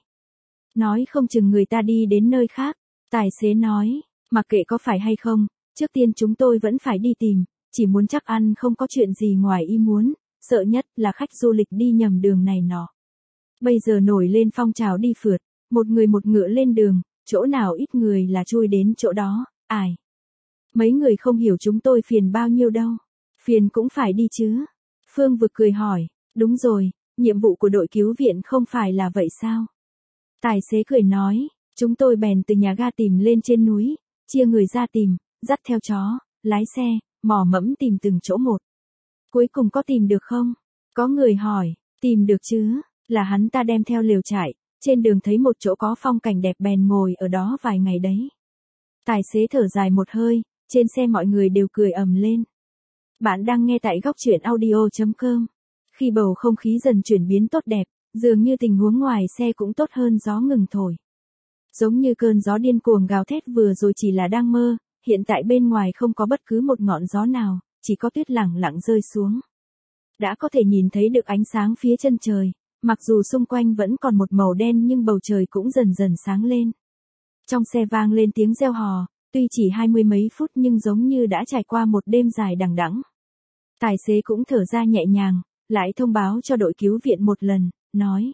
Nói không chừng người ta đi đến nơi khác, tài xế nói, mặc kệ có phải hay không, trước tiên chúng tôi vẫn phải đi tìm, chỉ muốn chắc ăn không có chuyện gì ngoài ý muốn, sợ nhất là khách du lịch đi nhầm đường này nọ. Bây giờ nổi lên phong trào đi phượt, một người một ngựa lên đường, chỗ nào ít người là chui đến chỗ đó, ai. Mấy người không hiểu chúng tôi phiền bao nhiêu đâu. Phiền cũng phải đi chứ. Phương Vực cười hỏi, đúng rồi, nhiệm vụ của đội cứu viện không phải là vậy sao? Tài xế cười nói, chúng tôi bèn từ nhà ga tìm lên trên núi, chia người ra tìm, dắt theo chó, lái xe, mò mẫm tìm từng chỗ một. Cuối cùng có tìm được không? Có người hỏi, tìm được chứ, là hắn ta đem theo lều trại, trên đường thấy một chỗ có phong cảnh đẹp bèn ngồi ở đó vài ngày đấy. Tài xế thở dài một hơi, trên xe mọi người đều cười ầm lên. Bạn đang nghe tại góc truyện audio.com. Khi bầu không khí dần chuyển biến tốt đẹp, dường như tình huống ngoài xe cũng tốt hơn gió ngừng thổi. Giống như cơn gió điên cuồng gào thét vừa rồi chỉ là đang mơ, hiện tại bên ngoài không có bất cứ một ngọn gió nào, chỉ có tuyết lẳng lặng rơi xuống. Đã có thể nhìn thấy được ánh sáng phía chân trời, mặc dù xung quanh vẫn còn một màu đen nhưng bầu trời cũng dần dần sáng lên. Trong xe vang lên tiếng reo hò, tuy chỉ 20 mấy phút nhưng giống như đã trải qua một đêm dài đằng đẵng. Tài xế cũng thở ra nhẹ nhàng, lại thông báo cho đội cứu viện một lần, nói.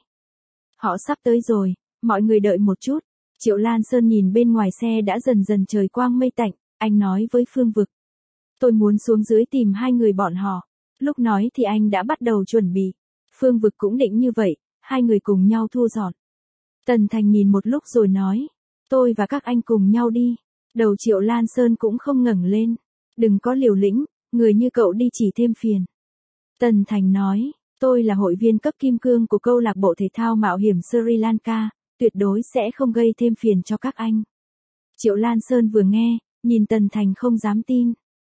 Họ sắp tới rồi, mọi người đợi một chút. Triệu Lan Sơn nhìn bên ngoài xe đã dần dần trời quang mây tạnh, anh nói với Phương Vực. Tôi muốn xuống dưới tìm 2 người bọn họ. Lúc nói thì anh đã bắt đầu chuẩn bị. Phương Vực cũng định như vậy, 2 người cùng nhau thu dọn. Tần Thành nhìn một lúc rồi nói. Tôi và các anh cùng nhau đi. Đầu Triệu Lan Sơn cũng không ngẩng lên. Đừng có liều lĩnh, người như cậu đi chỉ thêm phiền. Tần Thành nói, tôi là hội viên cấp kim cương của câu lạc bộ thể thao mạo hiểm Sri Lanka, tuyệt đối sẽ không gây thêm phiền cho các anh. Triệu Lan Sơn vừa nghe, nhìn Tần Thành không dám tin.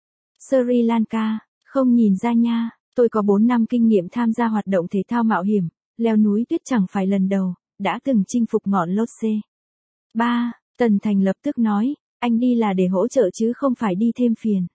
Sri Lanka, không nhìn ra nha, tôi có 4 năm kinh nghiệm tham gia hoạt động thể thao mạo hiểm, leo núi tuyết chẳng phải lần đầu, đã từng chinh phục ngọn Lhotse. Tần Thành lập tức nói, anh đi là để hỗ trợ chứ không phải đi thêm phiền.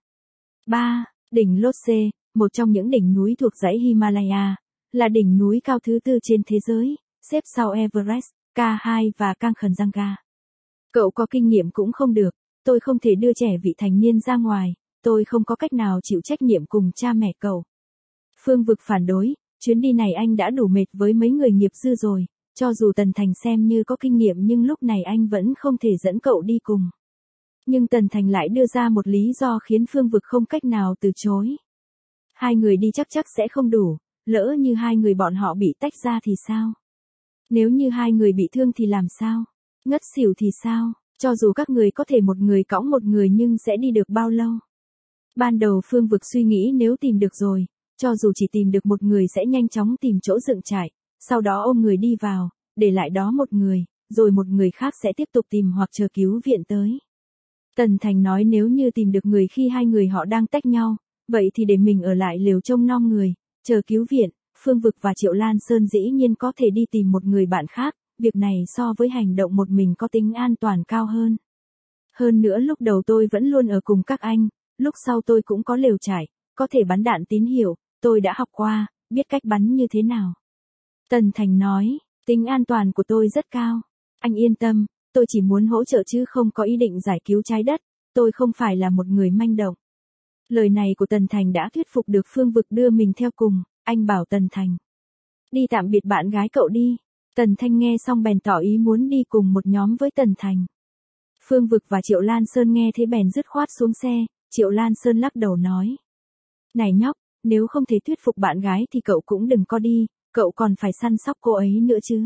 Đỉnh Lhotse, một trong những đỉnh núi thuộc dãy Himalaya, là đỉnh núi cao thứ 4 trên thế giới, xếp sau Everest, K2 và Kanchenjunga. Cậu có kinh nghiệm cũng không được, tôi không thể đưa trẻ vị thành niên ra ngoài, tôi không có cách nào chịu trách nhiệm cùng cha mẹ cậu. Phương Vực phản đối, chuyến đi này anh đã đủ mệt với mấy người nghiệp dư rồi, cho dù Tần Thành xem như có kinh nghiệm nhưng lúc này anh vẫn không thể dẫn cậu đi cùng. Nhưng Tần Thành lại đưa ra một lý do khiến Phương Vực không cách nào từ chối. 2 người đi chắc sẽ không đủ, lỡ như 2 người bọn họ bị tách ra thì sao? Nếu như 2 người bị thương thì làm sao? Ngất xỉu thì sao? Cho dù các người có thể một người cõng một người nhưng sẽ đi được bao lâu? Ban đầu Phương Vực suy nghĩ nếu tìm được rồi, cho dù chỉ tìm được một người sẽ nhanh chóng tìm chỗ dựng trại, sau đó ôm người đi vào, để lại đó một người, rồi một người khác sẽ tiếp tục tìm hoặc chờ cứu viện tới. Tần Thành nói nếu như tìm được người khi hai người họ đang tách nhau, vậy thì để mình ở lại lều trông nom người, chờ cứu viện. Phương Vực và Triệu Lan Sơn dĩ nhiên có thể đi tìm một người bạn khác, việc này so với hành động một mình có tính an toàn cao hơn. Hơn nữa lúc đầu tôi vẫn luôn ở cùng các anh, lúc sau tôi cũng có lều trại, có thể bắn đạn tín hiệu, tôi đã học qua, biết cách bắn như thế nào. Tần Thành nói, tính an toàn của tôi rất cao. Anh yên tâm, tôi chỉ muốn hỗ trợ chứ không có ý định giải cứu trái đất, tôi không phải là một người manh động. Lời này của Tần Thành đã thuyết phục được Phương Vực đưa mình theo cùng, anh bảo Tần Thành. Đi tạm biệt bạn gái cậu đi. Tần Thanh nghe xong bèn tỏ ý muốn đi cùng một nhóm với Tần Thành. Phương Vực và Triệu Lan Sơn nghe thế bèn dứt khoát xuống xe, Triệu Lan Sơn lắc đầu nói. Này nhóc, nếu không thể thuyết phục bạn gái thì cậu cũng đừng có đi, cậu còn phải săn sóc cô ấy nữa chứ.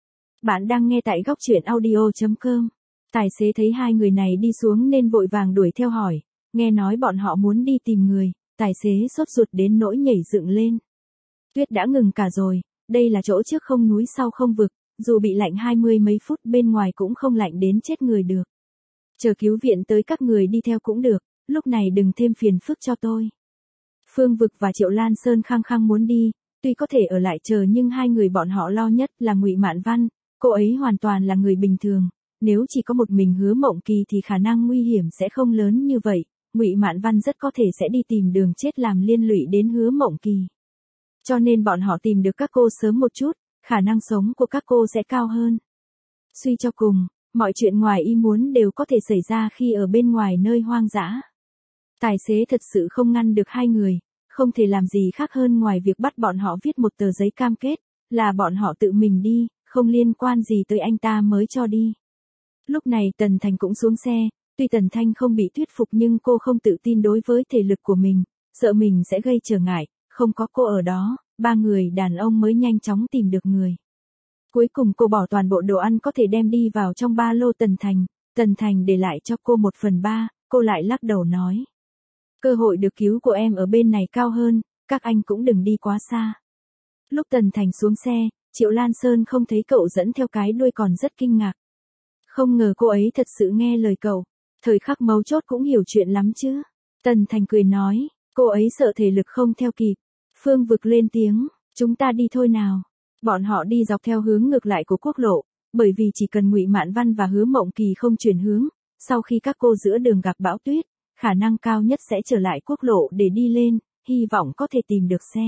Bạn đang nghe tại góc truyện audio.com. Tài xế thấy hai người này đi xuống nên vội vàng đuổi theo hỏi, nghe nói bọn họ muốn đi tìm người, tài xế sốt ruột đến nỗi nhảy dựng lên. Tuyết đã ngừng cả rồi, đây là chỗ trước không núi sau không vực, dù bị lạnh 20 mấy phút bên ngoài cũng không lạnh đến chết người được. Chờ cứu viện tới các người đi theo cũng được, lúc này đừng thêm phiền phức cho tôi. Phương Vực và Triệu Lan Sơn khăng khăng muốn đi, tuy có thể ở lại chờ nhưng hai người bọn họ lo nhất là Ngụy Mạn Văn, cô ấy hoàn toàn là người bình thường, nếu chỉ có một mình Hứa Mộng Kỳ thì khả năng nguy hiểm sẽ không lớn như vậy, Ngụy Mạn Văn rất có thể sẽ đi tìm đường chết làm liên lụy đến Hứa Mộng Kỳ. Cho nên bọn họ tìm được các cô sớm một chút, khả năng sống của các cô sẽ cao hơn. Suy cho cùng, mọi chuyện ngoài ý muốn đều có thể xảy ra khi ở bên ngoài nơi hoang dã. Tài xế thật sự không ngăn được hai người, không thể làm gì khác hơn ngoài việc bắt bọn họ viết một tờ giấy cam kết, là bọn họ tự mình đi, không liên quan gì tới anh ta mới cho đi. Lúc này Tần Thành cũng xuống xe, tuy Tần Thanh không bị thuyết phục nhưng cô không tự tin đối với thể lực của mình, sợ mình sẽ gây trở ngại, không có cô ở đó, ba người đàn ông mới nhanh chóng tìm được người. Cuối cùng cô bỏ toàn bộ đồ ăn có thể đem đi vào trong ba lô Tần Thành để lại cho cô 1/3, cô lại lắc đầu nói. Cơ hội được cứu của em ở bên này cao hơn, các anh cũng đừng đi quá xa. Lúc Tần Thành xuống xe, Triệu Lan Sơn không thấy cậu dẫn theo cái đuôi còn rất kinh ngạc. Không ngờ cô ấy thật sự nghe lời cậu, thời khắc mấu chốt cũng hiểu chuyện lắm chứ. Tần Thành cười nói, cô ấy sợ thể lực không theo kịp. Phương Vực lên tiếng, chúng ta đi thôi nào. Bọn họ đi dọc theo hướng ngược lại của quốc lộ, bởi vì chỉ cần Ngụy Mạn Văn và Hứa Mộng Kỳ không chuyển hướng, sau khi các cô giữa đường gặp bão tuyết, khả năng cao nhất sẽ trở lại quốc lộ để đi lên, hy vọng có thể tìm được xe.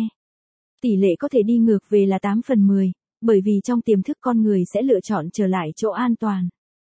Tỷ lệ có thể đi ngược về là 8/10, bởi vì trong tiềm thức con người sẽ lựa chọn trở lại chỗ an toàn.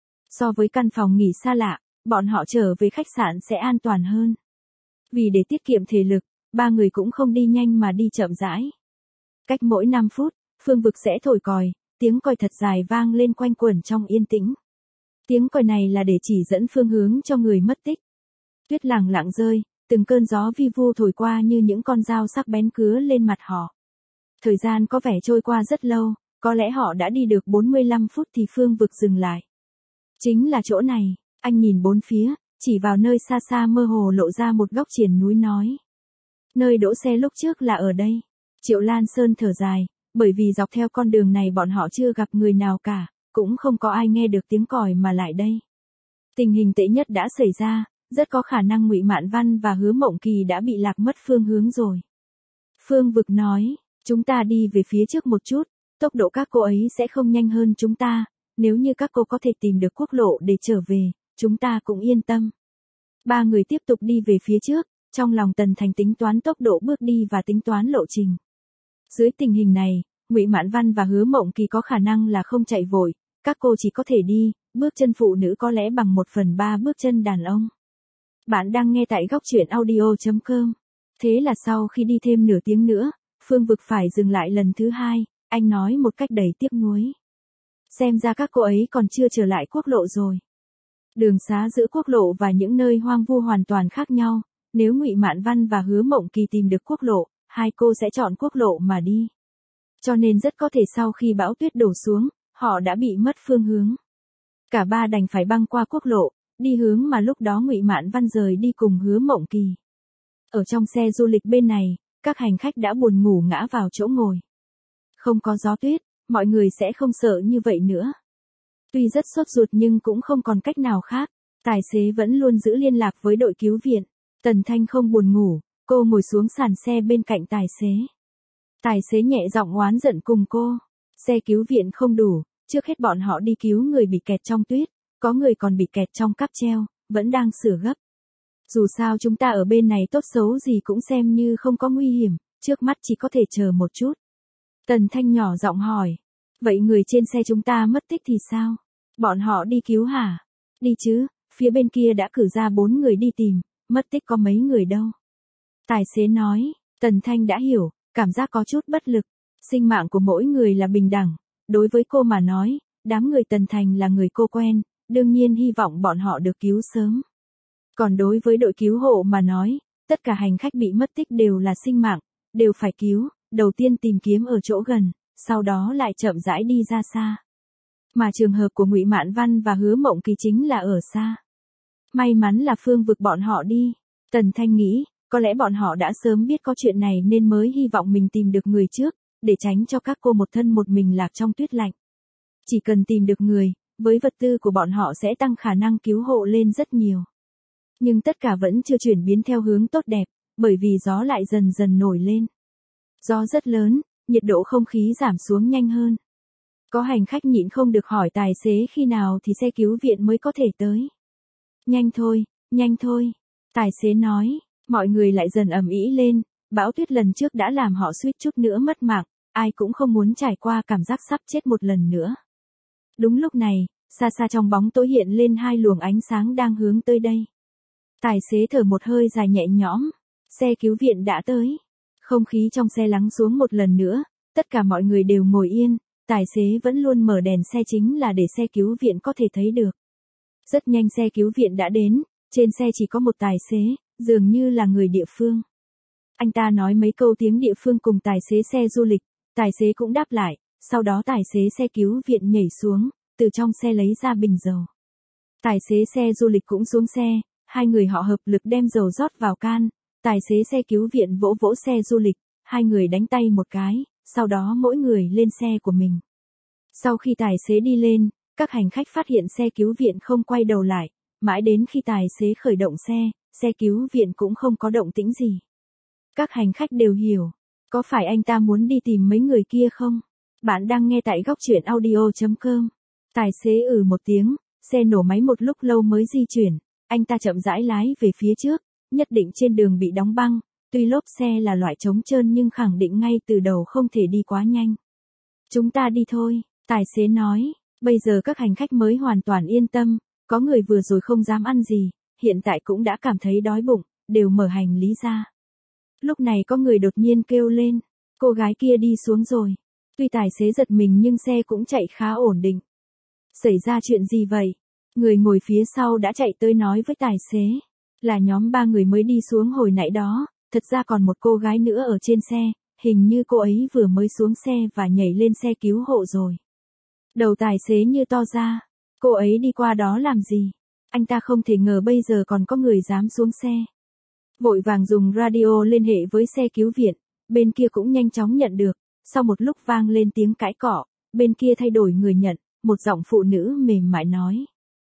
So với căn phòng nghỉ xa lạ, bọn họ trở về khách sạn sẽ an toàn hơn. Vì để tiết kiệm thể lực, ba người cũng không đi nhanh mà đi chậm rãi. Cách mỗi 5 phút, Phương Vực sẽ thổi còi, tiếng còi thật dài vang lên quanh quẩn trong yên tĩnh. Tiếng còi này là để chỉ dẫn phương hướng cho người mất tích. Tuyết lặng lặng rơi, từng cơn gió vi vu thổi qua như những con dao sắc bén cứa lên mặt họ. Thời gian có vẻ trôi qua rất lâu, có lẽ họ đã đi được 45 phút thì Phương Vực dừng lại. Chính là chỗ này, anh nhìn bốn phía, chỉ vào nơi xa xa mơ hồ lộ ra một góc triền núi nói. Nơi đỗ xe lúc trước là ở đây. Triệu Lan Sơn thở dài, bởi vì dọc theo con đường này bọn họ chưa gặp người nào cả, cũng không có ai nghe được tiếng còi mà lại đây. Tình hình tệ nhất đã xảy ra, rất có khả năng Ngụy Mạn Văn và Hứa Mộng Kỳ đã bị lạc mất phương hướng rồi. Phương Vực nói, chúng ta đi về phía trước một chút, tốc độ các cô ấy sẽ không nhanh hơn chúng ta, nếu như các cô có thể tìm được quốc lộ để trở về, chúng ta cũng yên tâm. Ba người tiếp tục đi về phía trước, trong lòng Tần Thành tính toán tốc độ bước đi và tính toán lộ trình. Dưới tình hình này, Ngụy Mạn Văn và Hứa Mộng Kỳ có khả năng là không chạy vội, các cô chỉ có thể đi, bước chân phụ nữ có lẽ bằng 1/3 bước chân đàn ông. Bạn đang nghe tại góc truyện audio.com. Thế là sau khi đi thêm nửa tiếng nữa, Phương Vực phải dừng lại lần thứ hai, anh nói một cách đầy tiếc nuối. Xem ra các cô ấy còn chưa trở lại quốc lộ rồi. Đường xá giữa quốc lộ và những nơi hoang vu hoàn toàn khác nhau, nếu Ngụy Mạn Văn và Hứa Mộng Kỳ tìm được quốc lộ, hai cô sẽ chọn quốc lộ mà đi. Cho nên rất có thể sau khi bão tuyết đổ xuống, họ đã bị mất phương hướng. Cả ba đành phải băng qua quốc lộ, đi hướng mà lúc đó Ngụy Mạn Văn rời đi cùng Hứa Mộng Kỳ. Ở trong xe du lịch bên này, các hành khách đã buồn ngủ ngã vào chỗ ngồi. Không có gió tuyết, mọi người sẽ không sợ như vậy nữa. Tuy rất sốt ruột nhưng cũng không còn cách nào khác, tài xế vẫn luôn giữ liên lạc với đội cứu viện. Tần Thanh không buồn ngủ, cô ngồi xuống sàn xe bên cạnh tài xế. Tài xế nhẹ giọng oán giận cùng cô. Xe cứu viện không đủ, trước hết bọn họ đi cứu người bị kẹt trong tuyết, có người còn bị kẹt trong cáp treo, vẫn đang sửa gấp. Dù sao chúng ta ở bên này tốt xấu gì cũng xem như không có nguy hiểm, trước mắt chỉ có thể chờ một chút. Tần Thanh nhỏ giọng hỏi. Vậy người trên xe chúng ta mất tích thì sao? Bọn họ đi cứu hả? Đi chứ, phía bên kia đã cử ra 4 người đi tìm, mất tích có mấy người đâu. Tài xế nói, Tần Thanh đã hiểu, cảm giác có chút bất lực. Sinh mạng của mỗi người là bình đẳng. Đối với cô mà nói, đám người Tần Thành là người cô quen, đương nhiên hy vọng bọn họ được cứu sớm. Còn đối với đội cứu hộ mà nói, tất cả hành khách bị mất tích đều là sinh mạng, đều phải cứu, đầu tiên tìm kiếm ở chỗ gần, sau đó lại chậm rãi đi ra xa. Mà trường hợp của Ngụy Mạn Văn và Hứa Mộng Kỳ chính là ở xa. May mắn là Phương vực bọn họ đi. Tần Thanh nghĩ, có lẽ bọn họ đã sớm biết có chuyện này nên mới hy vọng mình tìm được người trước, để tránh cho các cô một thân một mình lạc trong tuyết lạnh. Chỉ cần tìm được người, với vật tư của bọn họ sẽ tăng khả năng cứu hộ lên rất nhiều. Nhưng tất cả vẫn chưa chuyển biến theo hướng tốt đẹp, bởi vì gió lại dần dần nổi lên. Gió rất lớn, nhiệt độ không khí giảm xuống nhanh hơn. Có hành khách nhịn không được hỏi tài xế khi nào thì xe cứu viện mới có thể tới. Nhanh thôi, tài xế nói, mọi người lại dần ầm ĩ lên, bão tuyết lần trước đã làm họ suýt chút nữa mất mạng, ai cũng không muốn trải qua cảm giác sắp chết một lần nữa. Đúng lúc này, xa xa trong bóng tối hiện lên 2 luồng ánh sáng đang hướng tới đây. Tài xế thở một hơi dài nhẹ nhõm, xe cứu viện đã tới. Không khí trong xe lắng xuống một lần nữa, tất cả mọi người đều ngồi yên, tài xế vẫn luôn mở đèn xe chính là để xe cứu viện có thể thấy được. Rất nhanh xe cứu viện đã đến, trên xe chỉ có một tài xế, dường như là người địa phương. Anh ta nói mấy câu tiếng địa phương cùng tài xế xe du lịch, tài xế cũng đáp lại, sau đó tài xế xe cứu viện nhảy xuống, từ trong xe lấy ra bình dầu. Tài xế xe du lịch cũng xuống xe, 2 người họ hợp lực đem dầu rót vào can, tài xế xe cứu viện vỗ vỗ xe du lịch, 2 người đánh tay một cái, sau đó mỗi người lên xe của mình. Sau khi tài xế đi lên, các hành khách phát hiện xe cứu viện không quay đầu lại, mãi đến khi tài xế khởi động xe cứu viện cũng không có động tĩnh gì. Các hành khách đều hiểu, có phải anh ta muốn đi tìm mấy người kia không? Bạn đang nghe tại góc truyện audio.com. Tài xế một tiếng, xe nổ máy một lúc lâu mới di chuyển, anh ta chậm rãi lái về phía trước, nhất định trên đường bị đóng băng, tuy lốp xe là loại chống trơn nhưng khẳng định ngay từ đầu không thể đi quá nhanh. Chúng ta đi thôi, tài xế nói, bây giờ các hành khách mới hoàn toàn yên tâm, có người vừa rồi không dám ăn gì, hiện tại cũng đã cảm thấy đói bụng, đều mở hành lý ra. Lúc này có người đột nhiên kêu lên, cô gái kia đi xuống rồi. Tuy tài xế giật mình nhưng xe cũng chạy khá ổn định. Xảy ra chuyện gì vậy? Người ngồi phía sau đã chạy tới nói với tài xế. Là nhóm 3 người mới đi xuống hồi nãy đó, thật ra còn một cô gái nữa ở trên xe, hình như cô ấy vừa mới xuống xe và nhảy lên xe cứu hộ rồi. Đầu tài xế như to ra, cô ấy đi qua đó làm gì? Anh ta không thể ngờ bây giờ còn có người dám xuống xe. Vội vàng dùng radio liên hệ với xe cứu viện, bên kia cũng nhanh chóng nhận được, sau một lúc vang lên tiếng cãi cọ, bên kia thay đổi người nhận, một giọng phụ nữ mềm mại nói.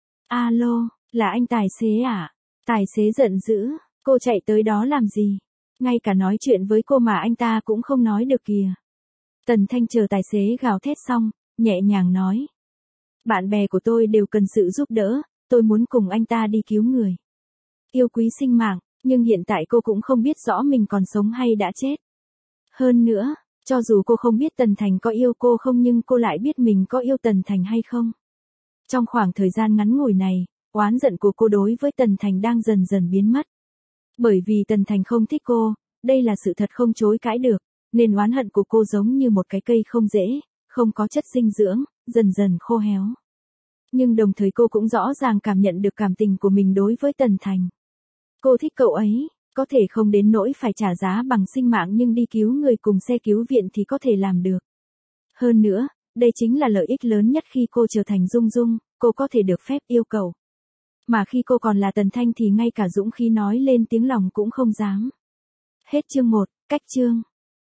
Alo, là anh tài xế à? Tài xế giận dữ, cô chạy tới đó làm gì? Ngay cả nói chuyện với cô mà anh ta cũng không nói được kìa. Tần Thanh chờ tài xế gào thét xong, nhẹ nhàng nói. Bạn bè của tôi đều cần sự giúp đỡ, tôi muốn cùng anh ta đi cứu người. Yêu quý sinh mạng, nhưng hiện tại cô cũng không biết rõ mình còn sống hay đã chết. Hơn nữa, cho dù cô không biết Tần Thành có yêu cô không nhưng cô lại biết mình có yêu Tần Thành hay không. Trong khoảng thời gian ngắn ngủi này, oán giận của cô đối với Tần Thành đang dần dần biến mất. Bởi vì Tần Thành không thích cô, đây là sự thật không chối cãi được, nên oán hận của cô giống như một cái cây không rễ, không có chất dinh dưỡng, dần dần khô héo. Nhưng đồng thời cô cũng rõ ràng cảm nhận được cảm tình của mình đối với Tần Thành. Cô thích cậu ấy, có thể không đến nỗi phải trả giá bằng sinh mạng nhưng đi cứu người cùng xe cứu viện thì có thể làm được. Hơn nữa, đây chính là lợi ích lớn nhất khi cô trở thành Dung Dung, cô có thể được phép yêu cầu. Mà khi cô còn là Tần Thanh thì ngay cả dũng khí nói lên tiếng lòng cũng không dám. Hết chương 1, cách chương.